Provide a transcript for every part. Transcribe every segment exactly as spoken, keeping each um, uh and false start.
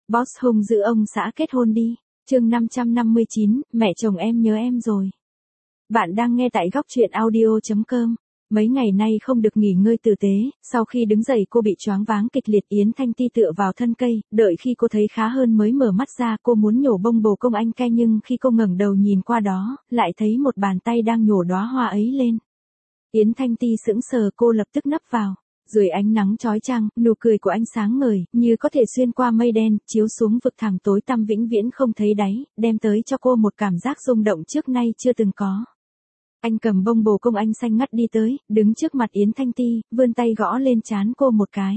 Boss hung dữ ông xã kết hôn đi. Chương năm trăm năm mươi chín, mẹ chồng em nhớ em rồi. Bạn đang nghe tại góc truyện audio chấm com. Mấy ngày nay không được nghỉ ngơi tử tế, sau khi đứng dậy cô bị choáng váng kịch liệt. Yến Thanh Ti tựa vào thân cây, đợi khi cô thấy khá hơn mới mở mắt ra. Cô muốn nhổ bông bồ công anh ke nhưng khi cô ngẩng đầu nhìn qua đó, lại thấy một bàn tay đang nhổ đóa hoa ấy lên. Yến Thanh Ti sững sờ, cô lập tức nấp vào. Dưới ánh nắng chói chang, nụ cười của anh sáng ngời, như có thể xuyên qua mây đen, chiếu xuống vực thẳm tối tăm vĩnh viễn không thấy đáy, đem tới cho cô một cảm giác rung động trước nay chưa từng có. Anh cầm bông bồ công anh xanh ngắt đi tới, đứng trước mặt Yến Thanh Ti, vươn tay gõ lên trán cô một cái.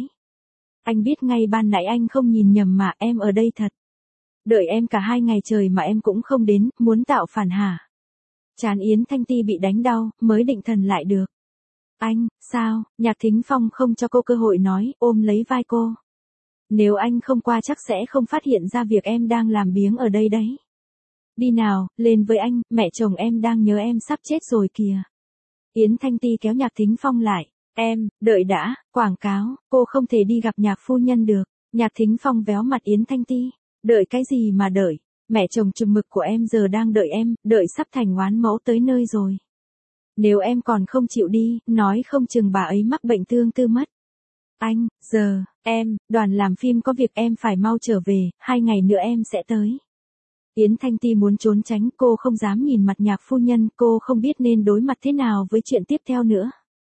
Anh biết ngay ban nãy anh không nhìn nhầm mà, em ở đây thật. Đợi em cả hai ngày trời mà em cũng không đến, muốn tạo phản hả? Trán Yến Thanh Ti bị đánh đau, mới định thần lại được. Anh, sao? Nhạc Thính Phong không cho cô cơ hội nói, ôm lấy vai cô. Nếu anh không qua chắc sẽ không phát hiện ra việc em đang làm biếng ở đây đấy. Đi nào, lên với anh, mẹ chồng em đang nhớ em sắp chết rồi kìa. Yến Thanh Ti kéo Nhạc Thính Phong lại. Em, đợi đã, quảng cáo, cô không thể đi gặp nhạc phu nhân được. Nhạc Thính Phong véo mặt Yến Thanh Ti. Đợi cái gì mà đợi? Mẹ chồng chừng mực của em giờ đang đợi em, đợi sắp thành oán mẫu tới nơi rồi. Nếu em còn không chịu đi, nói không chừng bà ấy mắc bệnh tương tư mất. Anh, giờ, em, đoàn làm phim có việc em phải mau trở về, hai ngày nữa em sẽ tới. Yến Thanh Ti muốn trốn tránh, cô không dám nhìn mặt nhạc phu nhân, cô không biết nên đối mặt thế nào với chuyện tiếp theo nữa.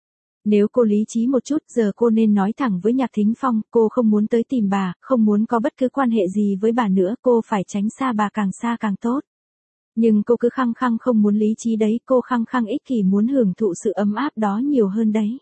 Nếu cô lý trí một chút, giờ cô nên nói thẳng với Nhạc Thính Phong, cô không muốn tới tìm bà, không muốn có bất cứ quan hệ gì với bà nữa, cô phải tránh xa bà càng xa càng tốt. Nhưng cô cứ khăng khăng không muốn lý trí đấy, cô khăng khăng ích kỷ muốn hưởng thụ sự ấm áp đó nhiều hơn đấy.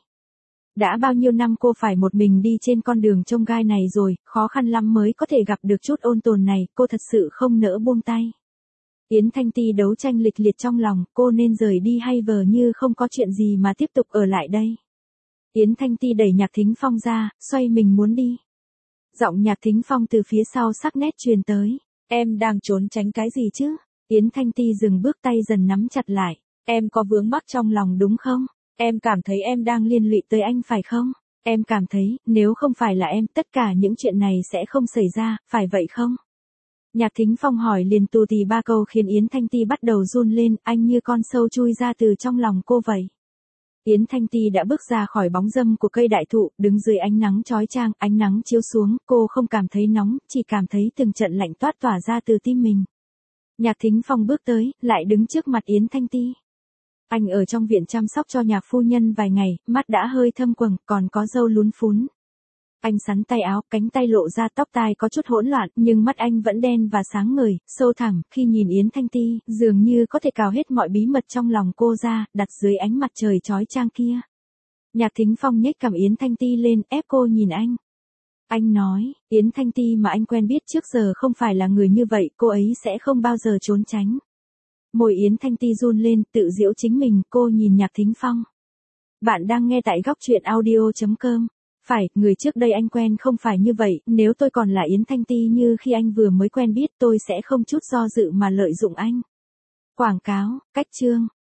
Đã bao nhiêu năm cô phải một mình đi trên con đường chông gai này rồi, khó khăn lắm mới có thể gặp được chút ôn tồn này, cô thật sự không nỡ buông tay. Yến Thanh Ti đấu tranh lịch liệt trong lòng, cô nên rời đi hay vờ như không có chuyện gì mà tiếp tục ở lại đây. Yến Thanh Ti đẩy Nhạc Thính Phong ra, xoay mình muốn đi. Giọng Nhạc Thính Phong từ phía sau sắc nét truyền tới. Em đang trốn tránh cái gì chứ? Yến Thanh Ti dừng bước, tay dần nắm chặt lại. Em có vướng mắc trong lòng đúng không? Em cảm thấy em đang liên lụy tới anh phải không? Em cảm thấy, nếu không phải là em, tất cả những chuyện này sẽ không xảy ra, phải vậy không? Nhạc Thính Phong hỏi liền tù tì ba câu khiến Yến Thanh Ti bắt đầu run lên, anh như con sâu chui ra từ trong lòng cô vậy. Yến Thanh Ti đã bước ra khỏi bóng râm của cây đại thụ, đứng dưới ánh nắng chói chang, ánh nắng chiếu xuống, cô không cảm thấy nóng, chỉ cảm thấy từng trận lạnh toát tỏa ra từ tim mình. Nhạc Thính Phong bước tới, lại đứng trước mặt Yến Thanh Ti. Anh ở trong viện chăm sóc cho nhạc phu nhân vài ngày, mắt đã hơi thâm quầng, còn có râu lún phún. Anh xắn tay áo, cánh tay lộ ra, tóc tai có chút hỗn loạn, nhưng mắt anh vẫn đen và sáng ngời, sâu thẳm, khi nhìn Yến Thanh Ti, dường như có thể cào hết mọi bí mật trong lòng cô ra, đặt dưới ánh mặt trời chói chang kia. Nhạc Thính Phong nhếch cằm Yến Thanh Ti lên, ép cô nhìn anh. Anh nói, Yến Thanh Ti mà anh quen biết trước giờ không phải là người như vậy, cô ấy sẽ không bao giờ trốn tránh. Môi Yến Thanh Ti run lên, tự giễu chính mình, cô nhìn Nhạc Thính Phong. Bạn đang nghe tại góc truyện audio chấm com. Phải, người trước đây anh quen không phải như vậy, nếu tôi còn là Yến Thanh Ti như khi anh vừa mới quen biết tôi sẽ không chút do dự mà lợi dụng anh. Quảng cáo, cách chương.